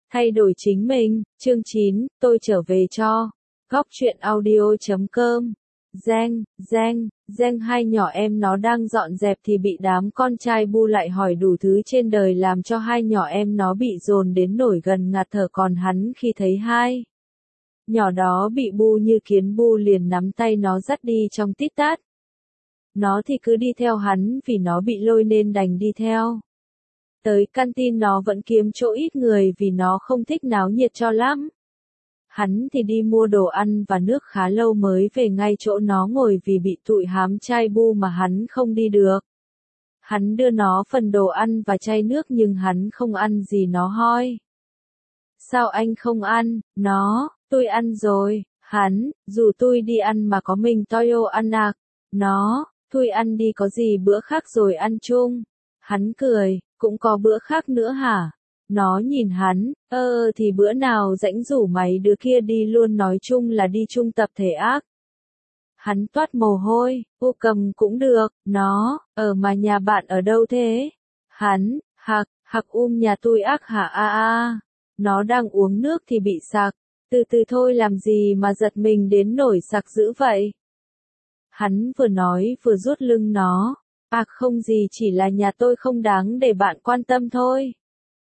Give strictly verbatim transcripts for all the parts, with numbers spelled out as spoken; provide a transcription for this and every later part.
Thay đổi chính mình, chương chín, tôi trở về cho. Góc truyện audio chấm com. Giang, Giang, Giang hai nhỏ em nó đang dọn dẹp thì bị đám con trai bu lại hỏi đủ thứ trên đời làm cho hai nhỏ em nó bị dồn đến nổi gần ngạt thở, còn hắn khi thấy hai nhỏ đó bị bu như kiến bu liền nắm tay nó dắt đi trong tít tát. Nó thì cứ đi theo hắn vì nó bị lôi nên đành đi theo. Tới canteen nó vẫn kiếm chỗ ít người vì nó không thích náo nhiệt cho lắm. Hắn thì đi mua đồ ăn và nước khá lâu mới về ngay chỗ nó ngồi vì bị tụi hám trai bu mà hắn không đi được. Hắn đưa nó phần đồ ăn và chai nước nhưng hắn không ăn gì. Nó hỏi: sao anh không ăn? Nó: tôi ăn rồi. Hắn: dù tôi đi ăn mà có mình Toyo ăn à? Nó: tôi ăn đi, có gì bữa khác rồi ăn chung. Hắn cười: cũng có bữa khác nữa hả? Nó nhìn hắn: ơ thì bữa nào rảnh rủ mấy đứa kia đi luôn, nói chung là đi chung tập thể ác. Hắn toát mồ hôi: ô cầm cũng được. Nó: ở mà nhà bạn ở đâu thế? Hắn: hạc, hạc um nhà tôi ác hả? A a. Nó đang uống nước thì bị sặc. Từ từ thôi, làm gì mà giật mình đến nổi sặc dữ vậy? Hắn vừa nói vừa rút lưng nó. À không gì, chỉ là nhà tôi không đáng để bạn quan tâm thôi.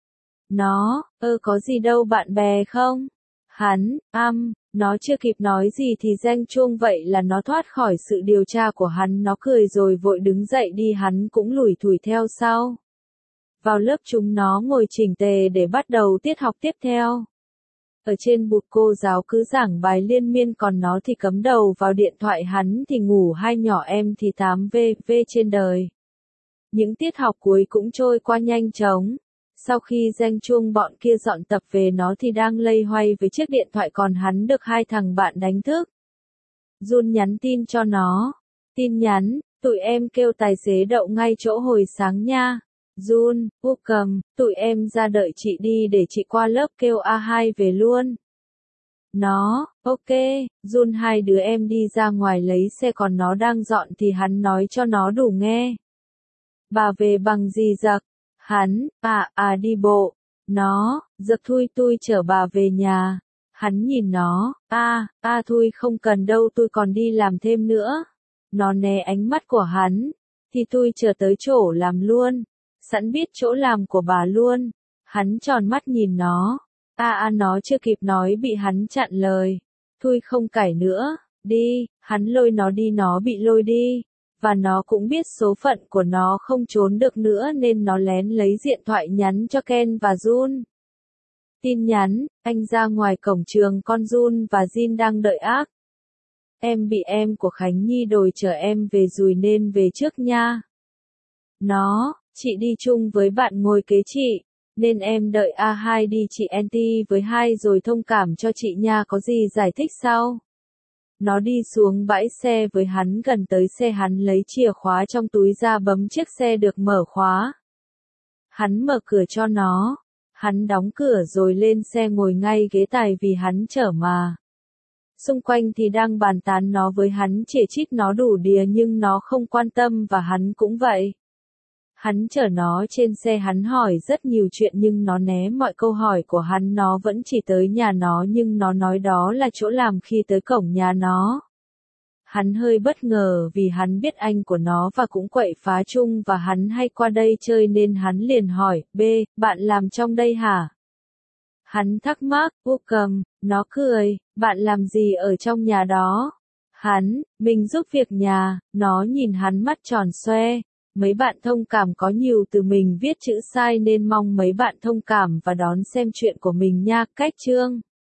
Nó: ơ có gì đâu, bạn bè không? Hắn: am. Nó chưa kịp nói gì thì reng chuông vậy là nó thoát khỏi sự điều tra của hắn. Nó cười rồi vội đứng dậy đi, hắn cũng lủi thủi theo sau. Vào lớp chúng nó ngồi chỉnh tề để bắt đầu tiết học tiếp theo. Ở trên bục cô giáo cứ giảng bài liên miên, còn nó thì cắm đầu vào điện thoại, hắn thì ngủ, hai nhỏ em thì tám vê vê trên đời. Những tiết học cuối cũng trôi qua nhanh chóng. Sau khi reng chuông bọn kia dọn tập về, nó thì đang loay hoay với chiếc điện thoại, còn hắn được hai thằng bạn đánh thức. Jun nhắn tin cho nó. Tin nhắn: tụi em kêu tài xế đậu ngay chỗ hồi sáng nha. Jun: u cầm, tụi em ra đợi chị đi để chị qua lớp kêu a hai về luôn. Nó: ok. Jun: hai đứa em đi ra ngoài lấy xe, còn nó đang dọn thì hắn nói cho nó đủ nghe. Bà về bằng gì giặc? Hắn: à, à đi bộ. Nó: giặc thui, tôi chở bà về nhà. Hắn nhìn nó: a, a thui không cần đâu, tôi còn đi làm thêm nữa. Nó né ánh mắt của hắn: thì tôi chở tới chỗ làm luôn. Sẵn biết chỗ làm của bà luôn. Hắn tròn mắt nhìn nó. A a nó chưa kịp nói bị hắn chặn lời. Thui không cãi nữa, đi. Hắn lôi nó đi, nó bị lôi đi. Và nó cũng biết số phận của nó không trốn được nữa nên nó lén lấy điện thoại nhắn cho Ken và Jun. Tin nhắn: anh ra ngoài cổng trường, con Jun và Jin đang đợi ác. Em bị em của Khánh Nhi đòi chở em về rồi nên về trước nha. Nó: chị đi chung với bạn ngồi kế chị, nên em đợi a hai đi, chị anti với hai rồi thông cảm cho chị nha, có gì giải thích sau. Nó đi xuống bãi xe với hắn, gần tới xe hắn lấy chìa khóa trong túi ra bấm chiếc xe được mở khóa. Hắn mở cửa cho nó. Hắn đóng cửa rồi lên xe ngồi ngay ghế tài vì hắn chở mà. Xung quanh thì đang bàn tán nó với hắn, chỉ trích nó đủ đìa nhưng nó không quan tâm và hắn cũng vậy. Hắn chở nó trên xe, hắn hỏi rất nhiều chuyện nhưng nó né mọi câu hỏi của hắn. Nó vẫn chỉ tới nhà nó nhưng nó nói đó là chỗ làm khi tới cổng nhà nó. Hắn hơi bất ngờ vì hắn biết anh của nó và cũng quậy phá chung và hắn hay qua đây chơi nên hắn liền hỏi: B, bạn làm trong đây hả? Hắn thắc mắc: u cầm. Nó cười: bạn làm gì ở trong nhà đó? Hắn: mình giúp việc nhà. Nó nhìn hắn mắt tròn xoe. Mấy bạn thông cảm, có nhiều từ mình viết chữ sai nên mong mấy bạn thông cảm và đón xem chuyện của mình nha. Cách chương